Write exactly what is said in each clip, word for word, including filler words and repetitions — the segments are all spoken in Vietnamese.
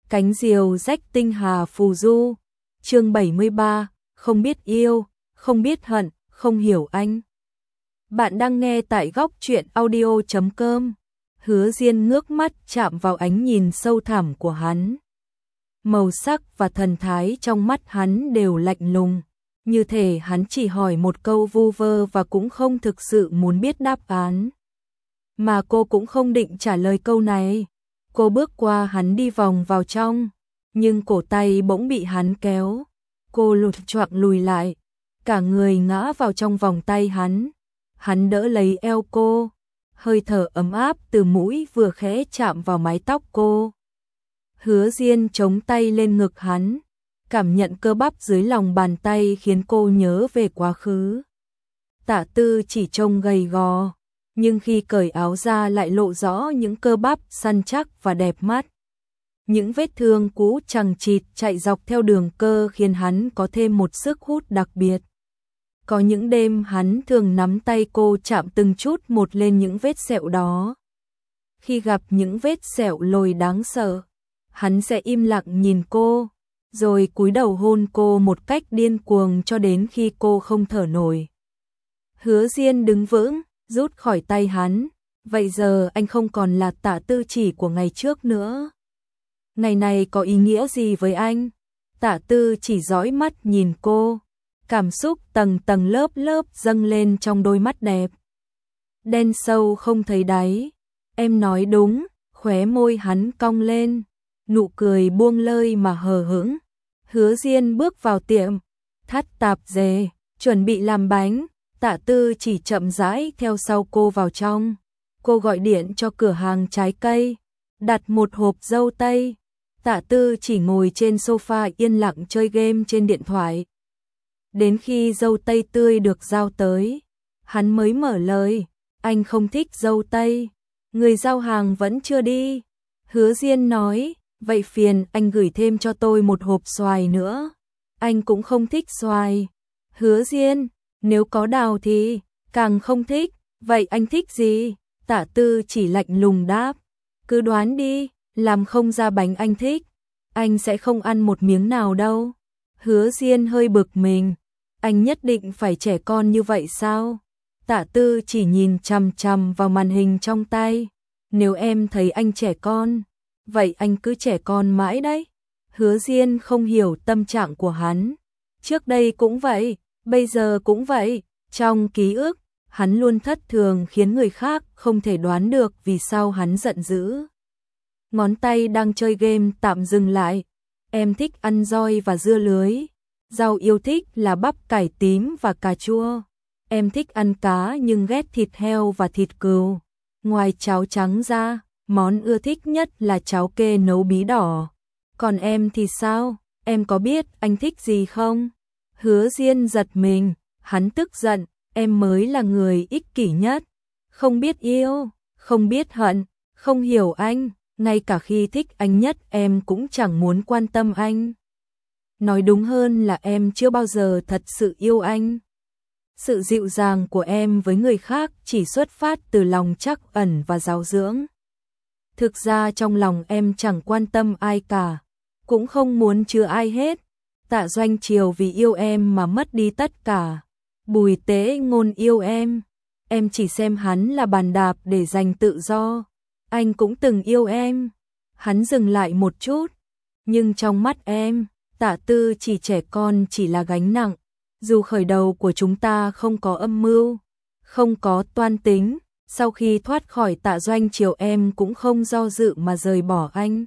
Cánh diều rách tinh hà phù du. Chương bảy mươi ba, không biết yêu, không biết hận, không hiểu anh. Bạn đang nghe tại góc truyện audio chấm com. Hứa Diên ngước mắt chạm vào ánh nhìn sâu thẳm của hắn. Màu sắc và thần thái trong mắt hắn đều lạnh lùng, như thể hắn chỉ hỏi một câu vu vơ và cũng không thực sự muốn biết đáp án. Mà cô cũng không định trả lời câu này. Cô bước qua hắn đi vòng vào trong, nhưng cổ tay bỗng bị hắn kéo. Cô lụt choạng lùi lại, cả người ngã vào trong vòng tay hắn. Hắn đỡ lấy eo cô, hơi thở ấm áp từ mũi vừa khẽ chạm vào mái tóc cô. Hứa Diên chống tay lên ngực hắn, cảm nhận cơ bắp dưới lòng bàn tay khiến cô nhớ về quá khứ. Tạ Tư chỉ trông gầy gò, nhưng khi cởi áo ra lại lộ rõ những cơ bắp săn chắc và đẹp mắt. Những vết thương cũ chằng chịt chạy dọc theo đường cơ khiến hắn có thêm một sức hút đặc biệt. Có những đêm hắn thường nắm tay cô chạm từng chút một lên những vết sẹo đó. Khi gặp những vết sẹo lồi đáng sợ, hắn sẽ im lặng nhìn cô, rồi cúi đầu hôn cô một cách điên cuồng cho đến khi cô không thở nổi. Hứa Diên đứng vững, rút khỏi tay hắn. Vậy giờ anh không còn là Tạ Tư Chỉ của ngày trước nữa. Ngày này có ý nghĩa gì với anh? Tạ Tư Chỉ dõi mắt nhìn cô, cảm xúc tầng tầng lớp lớp dâng lên trong đôi mắt đẹp. Đen sâu không thấy đáy. Em nói đúng, khóe môi hắn cong lên, nụ cười buông lơi mà hờ hững. Hứa Diên bước vào tiệm, thắt tạp dề, chuẩn bị làm bánh. Tạ Tư Chỉ chậm rãi theo sau cô vào trong. Cô gọi điện cho cửa hàng trái cây, đặt một hộp dâu tây. Tạ Tư Chỉ ngồi trên sofa yên lặng chơi game trên điện thoại. Đến khi dâu tây tươi được giao tới, hắn mới mở lời. Anh không thích dâu tây. Người giao hàng vẫn chưa đi. Hứa Diên nói, vậy phiền anh gửi thêm cho tôi một hộp xoài nữa. Anh cũng không thích xoài. Hứa Diên, nếu có đào thì càng không thích. Vậy anh thích gì? Tạ Tư Chỉ lạnh lùng đáp, cứ đoán đi, làm không ra bánh anh thích, anh sẽ không ăn một miếng nào đâu. Hứa Diên hơi bực mình, anh nhất định phải trẻ con như vậy sao? Tạ Tư Chỉ nhìn chằm chằm vào màn hình trong tay. Nếu em thấy anh trẻ con, vậy anh cứ trẻ con mãi đấy. Hứa Diên không hiểu tâm trạng của hắn. Trước đây cũng vậy, bây giờ cũng vậy. Trong ký ức, hắn luôn thất thường khiến người khác không thể đoán được vì sao hắn giận dữ. Ngón tay đang chơi game tạm dừng lại. Em thích ăn roi và dưa lưới. Rau yêu thích là bắp cải tím và cà chua. Em thích ăn cá nhưng ghét thịt heo và thịt cừu. Ngoài cháo trắng ra, món ưa thích nhất là cháo kê nấu bí đỏ. Còn em thì sao? Em có biết anh thích gì không? Hứa Diên giật mình, hắn tức giận. Em mới là người ích kỷ nhất, không biết yêu, không biết hận, không hiểu anh, ngay cả khi thích anh nhất em cũng chẳng muốn quan tâm anh. Nói đúng hơn là em chưa bao giờ thật sự yêu anh. Sự dịu dàng của em với người khác chỉ xuất phát từ lòng trắc ẩn và giáo dưỡng. Thực ra trong lòng em chẳng quan tâm ai cả, cũng không muốn chứa ai hết. Tạ Doanh Triều vì yêu em mà mất đi tất cả. Bùi Tế Ngôn yêu em, em chỉ xem hắn là bàn đạp để giành tự do. Anh cũng từng yêu em. Hắn dừng lại một chút, nhưng trong mắt em, Tạ Tư Chỉ trẻ con chỉ là gánh nặng. Dù khởi đầu của chúng ta không có âm mưu, không có toan tính, sau khi thoát khỏi Tạ Doanh Triều em cũng không do dự mà rời bỏ anh.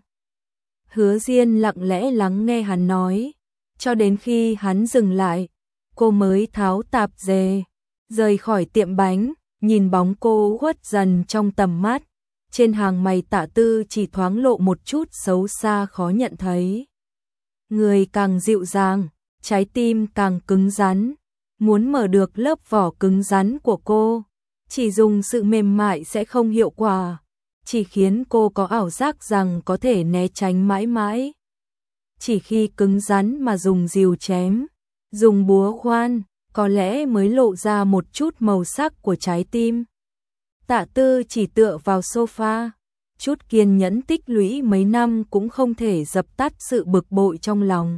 Hứa Diên lặng lẽ lắng nghe hắn nói, cho đến khi hắn dừng lại, cô mới tháo tạp dề, rời khỏi tiệm bánh, nhìn bóng cô khuất dần trong tầm mắt. Trên hàng mày Tạ Tư Chỉ thoáng lộ một chút xấu xa khó nhận thấy. Người càng dịu dàng, trái tim càng cứng rắn. Muốn mở được lớp vỏ cứng rắn của cô, chỉ dùng sự mềm mại sẽ không hiệu quả, chỉ khiến cô có ảo giác rằng có thể né tránh mãi mãi. Chỉ khi cứng rắn mà dùng rìu chém, dùng búa khoan, có lẽ mới lộ ra một chút màu sắc của trái tim. Tạ Tư Chỉ tựa vào sofa, chút kiên nhẫn tích lũy mấy năm cũng không thể dập tắt sự bực bội trong lòng.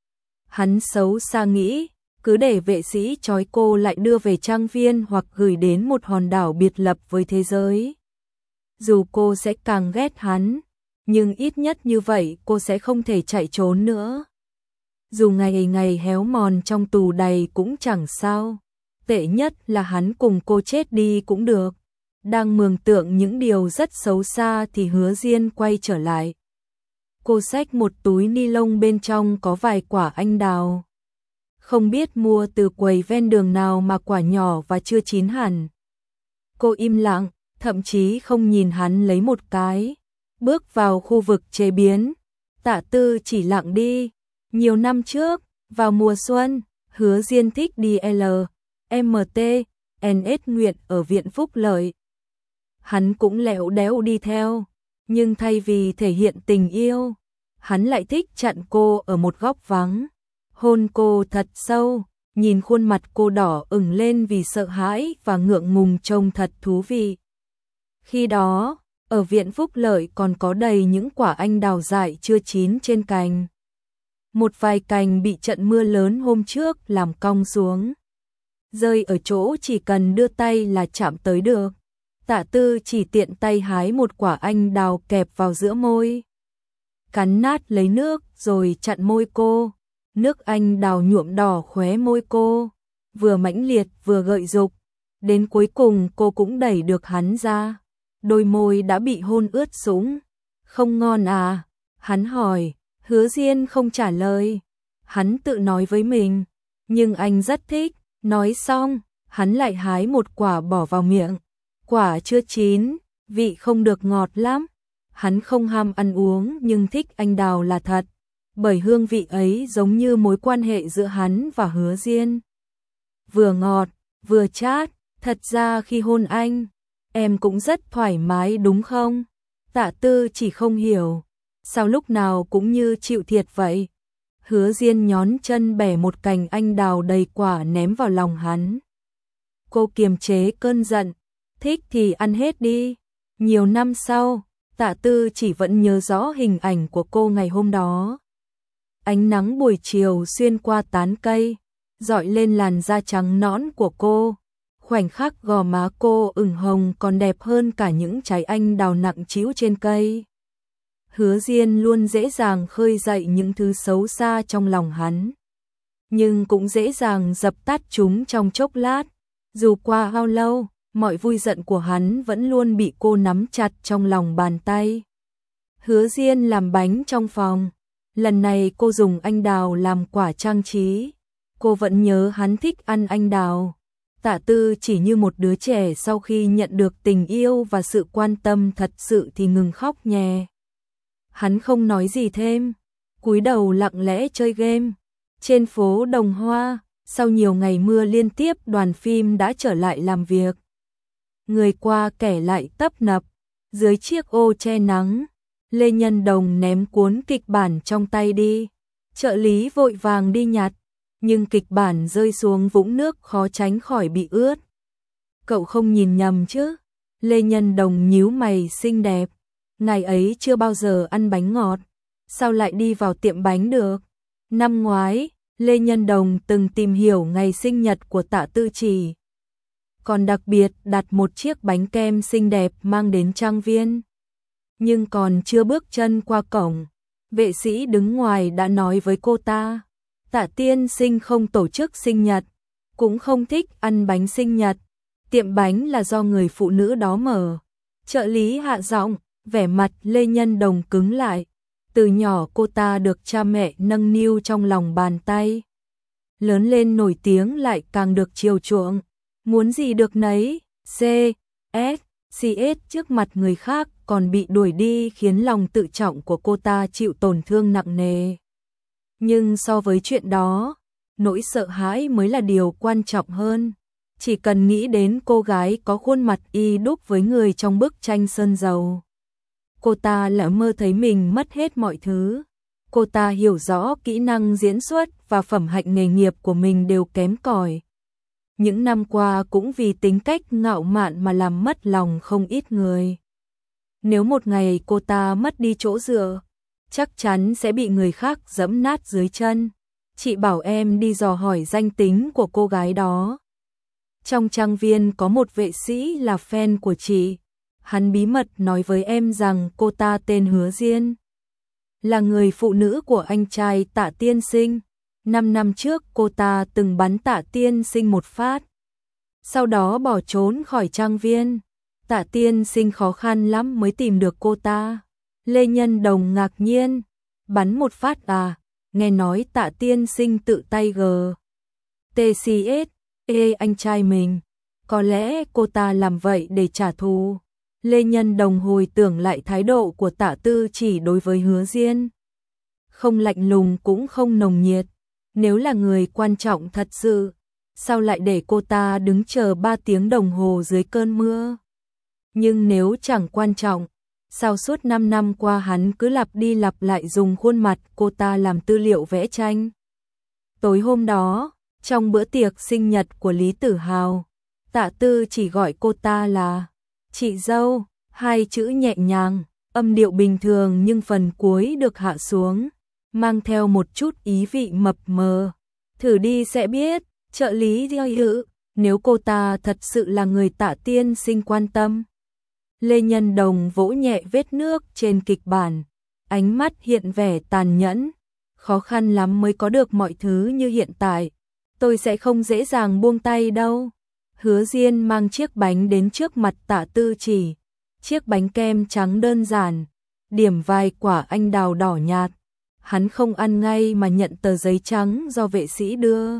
Hắn xấu xa nghĩ, cứ để vệ sĩ trói cô lại đưa về trang viên hoặc gửi đến một hòn đảo biệt lập với thế giới. Dù cô sẽ càng ghét hắn, nhưng ít nhất như vậy cô sẽ không thể chạy trốn nữa. Dù ngày ngày héo mòn trong tù đầy cũng chẳng sao, tệ nhất là hắn cùng cô chết đi cũng được. Đang mường tượng những điều rất xấu xa thì Hứa Diên quay trở lại. Cô xách một túi ni lông bên trong có vài quả anh đào. Không biết mua từ quầy ven đường nào mà quả nhỏ và chưa chín hẳn. Cô im lặng, thậm chí không nhìn hắn lấy một cái. Bước vào khu vực chế biến, Tạ Tư chỉ lặng đi. Nhiều năm trước, vào mùa xuân, Hứa Diên thích đi L, M T, N S nguyện ở Viện Phúc Lợi. Hắn cũng lẹo đéo đi theo, nhưng thay vì thể hiện tình yêu, hắn lại thích chặn cô ở một góc vắng, hôn cô thật sâu, nhìn khuôn mặt cô đỏ ửng lên vì sợ hãi và ngượng ngùng trông thật thú vị. Khi đó, ở Viện Phúc Lợi còn có đầy những quả anh đào dại chưa chín trên cành. Một vài cành bị trận mưa lớn hôm trước làm cong xuống, rơi ở chỗ chỉ cần đưa tay là chạm tới được. Tạ Tư chỉ tiện tay hái một quả anh đào kẹp vào giữa môi, cắn nát lấy nước rồi chặn môi cô. Nước anh đào nhuộm đỏ khóe môi cô, vừa mãnh liệt vừa gợi dục. Đến cuối cùng cô cũng đẩy được hắn ra, đôi môi đã bị hôn ướt sũng. Không ngon à? Hắn hỏi. Hứa Diên không trả lời. Hắn tự nói với mình, nhưng anh rất thích. Nói xong, hắn lại hái một quả bỏ vào miệng. Quả chưa chín, vị không được ngọt lắm. Hắn không ham ăn uống nhưng thích anh đào là thật, bởi hương vị ấy giống như mối quan hệ giữa hắn và Hứa Diên. Vừa ngọt, vừa chát, thật ra khi hôn anh, em cũng rất thoải mái đúng không? Tạ Tư chỉ không hiểu, sao lúc nào cũng như chịu thiệt vậy? Hứa Diên nhón chân bẻ một cành anh đào đầy quả ném vào lòng hắn. Cô kiềm chế cơn giận, thích thì ăn hết đi. Nhiều năm sau, Tạ Tư chỉ vẫn nhớ rõ hình ảnh của cô ngày hôm đó. Ánh nắng buổi chiều xuyên qua tán cây, rọi lên làn da trắng nõn của cô. Khoảnh khắc gò má cô ửng hồng còn đẹp hơn cả những trái anh đào nặng trĩu trên cây. Hứa Diên luôn dễ dàng khơi dậy những thứ xấu xa trong lòng hắn, nhưng cũng dễ dàng dập tắt chúng trong chốc lát. Dù qua bao lâu, mọi vui giận của hắn vẫn luôn bị cô nắm chặt trong lòng bàn tay. Hứa Diên làm bánh trong phòng. Lần này cô dùng anh đào làm quả trang trí. Cô vẫn nhớ hắn thích ăn anh đào. Tạ Tư chỉ như một đứa trẻ sau khi nhận được tình yêu và sự quan tâm thật sự thì ngừng khóc nhè. Hắn không nói gì thêm, cúi đầu lặng lẽ chơi game. Trên phố Đồng Hoa, sau nhiều ngày mưa liên tiếp, đoàn phim đã trở lại làm việc. Người qua kẻ lại tấp nập, dưới chiếc ô che nắng, Lê Nhân Đồng ném cuốn kịch bản trong tay đi. Trợ lý vội vàng đi nhặt, nhưng kịch bản rơi xuống vũng nước khó tránh khỏi bị ướt. Cậu không nhìn nhầm chứ? Lê Nhân Đồng nhíu mày xinh đẹp. Ngày ấy chưa bao giờ ăn bánh ngọt, sao lại đi vào tiệm bánh được? Năm ngoái, Lê Nhân Đồng từng tìm hiểu ngày sinh nhật của Tạ Tư Chỉ, còn đặc biệt đặt một chiếc bánh kem xinh đẹp mang đến trang viên. Nhưng còn chưa bước chân qua cổng, vệ sĩ đứng ngoài đã nói với cô ta, Tạ tiên sinh không tổ chức sinh nhật, cũng không thích ăn bánh sinh nhật, tiệm bánh là do người phụ nữ đó mở. Trợ lý hạ giọng, vẻ mặt Lê Nhân Đồng cứng lại. Từ nhỏ cô ta được cha mẹ nâng niu trong lòng bàn tay, lớn lên nổi tiếng lại càng được chiều chuộng, muốn gì được nấy. C, S, C S trước mặt người khác còn bị đuổi đi khiến lòng tự trọng của cô ta chịu tổn thương nặng nề. Nhưng so với chuyện đó, nỗi sợ hãi mới là điều quan trọng hơn. Chỉ cần nghĩ đến cô gái có khuôn mặt y đúc với người trong bức tranh sơn dầu, cô ta lỡ mơ thấy mình mất hết mọi thứ. Cô ta hiểu rõ kỹ năng diễn xuất và phẩm hạnh nghề nghiệp của mình đều kém cỏi. Những năm qua cũng vì tính cách ngạo mạn mà làm mất lòng không ít người. Nếu một ngày cô ta mất đi chỗ dựa, chắc chắn sẽ bị người khác giẫm nát dưới chân. Chị bảo em đi dò hỏi danh tính của cô gái đó. Trong trang viên có một vệ sĩ là fan của chị. Hắn bí mật nói với em rằng cô ta tên Hứa Diên, là người phụ nữ của anh trai Tạ tiên sinh. Năm năm trước cô ta từng bắn Tạ tiên sinh một phát, sau đó bỏ trốn khỏi trang viên. Tạ tiên sinh khó khăn lắm mới tìm được cô ta. Lê Nhân Đồng ngạc nhiên, bắn một phát à? Nghe nói Tạ tiên sinh tự tay g tê xê ét ê anh trai mình, có lẽ cô ta làm vậy để trả thù. Lê Nhân Đồng hồi tưởng lại thái độ của Tạ Tư Chỉ đối với Hứa Diên, không lạnh lùng cũng không nồng nhiệt. Nếu là người quan trọng thật sự, sao lại để cô ta đứng chờ ba tiếng đồng hồ dưới cơn mưa? Nhưng nếu chẳng quan trọng, sao suốt năm năm qua hắn cứ lặp đi lặp lại dùng khuôn mặt cô ta làm tư liệu vẽ tranh? Tối hôm đó, trong bữa tiệc sinh nhật của Lý Tử Hào, Tạ Tư chỉ gọi cô ta là chị dâu, hai chữ nhẹ nhàng, âm điệu bình thường nhưng phần cuối được hạ xuống, mang theo một chút ý vị mập mờ. Thử đi sẽ biết, trợ lý Diệu, nếu cô ta thật sự là người Tạ tiên sinh quan tâm. Lê Nhân Đồng vỗ nhẹ vết nước trên kịch bản, ánh mắt hiện vẻ tàn nhẫn. Khó khăn lắm mới có được mọi thứ như hiện tại, tôi sẽ không dễ dàng buông tay đâu. Hứa Diên mang chiếc bánh đến trước mặt Tạ Tư Chỉ, chiếc bánh kem trắng đơn giản, điểm vài quả anh đào đỏ nhạt. Hắn không ăn ngay mà nhận tờ giấy trắng do vệ sĩ đưa.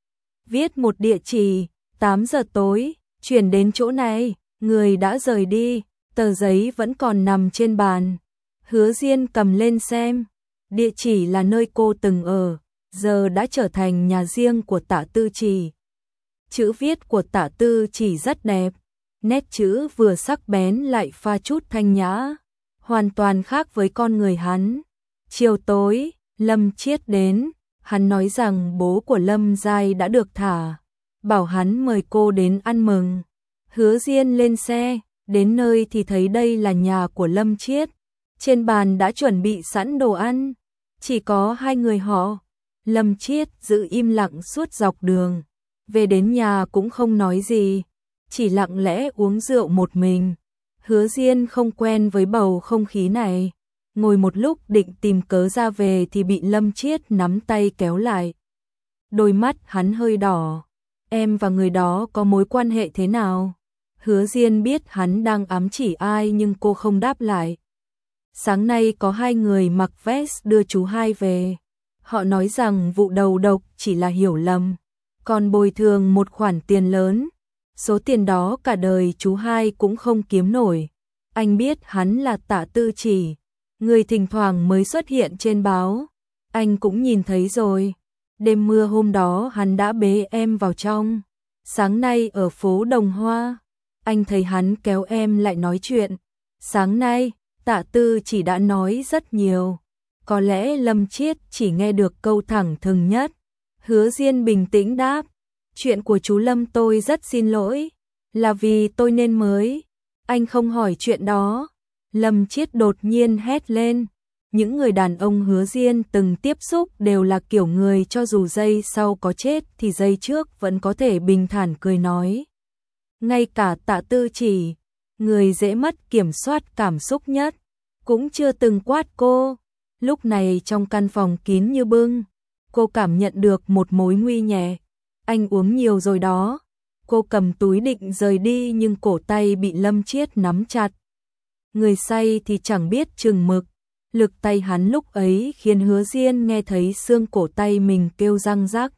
Viết một địa chỉ, tám giờ tối, chuyển đến chỗ này, người đã rời đi, tờ giấy vẫn còn nằm trên bàn. Hứa Diên cầm lên xem, địa chỉ là nơi cô từng ở, giờ đã trở thành nhà riêng của Tạ Tư Chỉ. Chữ viết của Tạ Tư Chỉ rất đẹp, nét chữ vừa sắc bén lại pha chút thanh nhã, hoàn toàn khác với con người hắn. Chiều tối, Lâm Chiết đến, hắn nói rằng bố của Lâm Giai đã được thả, bảo hắn mời cô đến ăn mừng. Hứa Diên lên xe, đến nơi thì thấy đây là nhà của Lâm Chiết. Trên bàn đã chuẩn bị sẵn đồ ăn, chỉ có hai người họ. Lâm Chiết giữ im lặng suốt dọc đường, về đến nhà cũng không nói gì, chỉ lặng lẽ uống rượu một mình. Hứa Diên không quen với bầu không khí này, ngồi một lúc định tìm cớ ra về thì bị Lâm Chiết nắm tay kéo lại. Đôi mắt hắn hơi đỏ. Em và người đó có mối quan hệ thế nào? Hứa Diên biết hắn đang ám chỉ ai nhưng cô không đáp lại. Sáng nay có hai người mặc vest đưa chú hai về. Họ nói rằng vụ đầu độc chỉ là hiểu lầm, còn bồi thường một khoản tiền lớn. Số tiền đó cả đời chú hai cũng không kiếm nổi. Anh biết hắn là Tạ Tư Chỉ, người thỉnh thoảng mới xuất hiện trên báo. Anh cũng nhìn thấy rồi. Đêm mưa hôm đó hắn đã bế em vào trong. Sáng nay ở phố Đồng Hoa, anh thấy hắn kéo em lại nói chuyện. Sáng nay, Tạ Tư Chỉ đã nói rất nhiều. Có lẽ Lâm Chiết chỉ nghe được câu thẳng thừng nhất. Hứa Diên bình tĩnh đáp, chuyện của chú Lâm tôi rất xin lỗi, là vì tôi nên mới. Anh không hỏi chuyện đó. Lâm Chiết đột nhiên hét lên. Những người đàn ông Hứa Diên từng tiếp xúc đều là kiểu người cho dù giây sau có chết thì giây trước vẫn có thể bình thản cười nói. Ngay cả Tạ Tư Chỉ, người dễ mất kiểm soát cảm xúc nhất, cũng chưa từng quát cô. Lúc này trong căn phòng kín như bưng, cô cảm nhận được một mối nguy nhẹ. Anh uống nhiều rồi đó. Cô cầm túi định rời đi nhưng cổ tay bị Lâm Chiết nắm chặt. Người say thì chẳng biết chừng mực. Lực tay hắn lúc ấy khiến Hứa Diên nghe thấy xương cổ tay mình kêu răng rắc.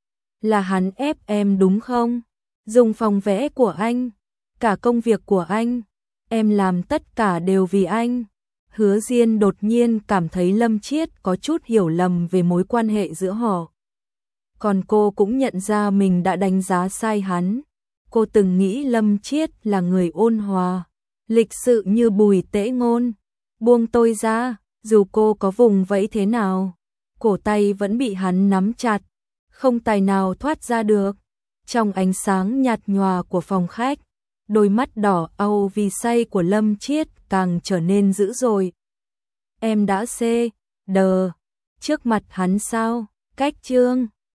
Là hắn ép em đúng không? Dùng phòng vẽ của anh, cả công việc của anh, em làm tất cả đều vì anh. Hứa Diên đột nhiên cảm thấy Lâm Chiết có chút hiểu lầm về mối quan hệ giữa họ. Còn cô cũng nhận ra mình đã đánh giá sai hắn. Cô từng nghĩ Lâm Chiết là người ôn hòa, lịch sự như Bùi Tễ Ngôn. Buông tôi ra, dù cô có vùng vẫy thế nào, cổ tay vẫn bị hắn nắm chặt, không tài nào thoát ra được. Trong ánh sáng nhạt nhòa của phòng khách, đôi mắt đỏ au vì say của Lâm Chiết càng trở nên dữ dội. Em đã xê, đờ, trước mặt hắn sao? Cách Trương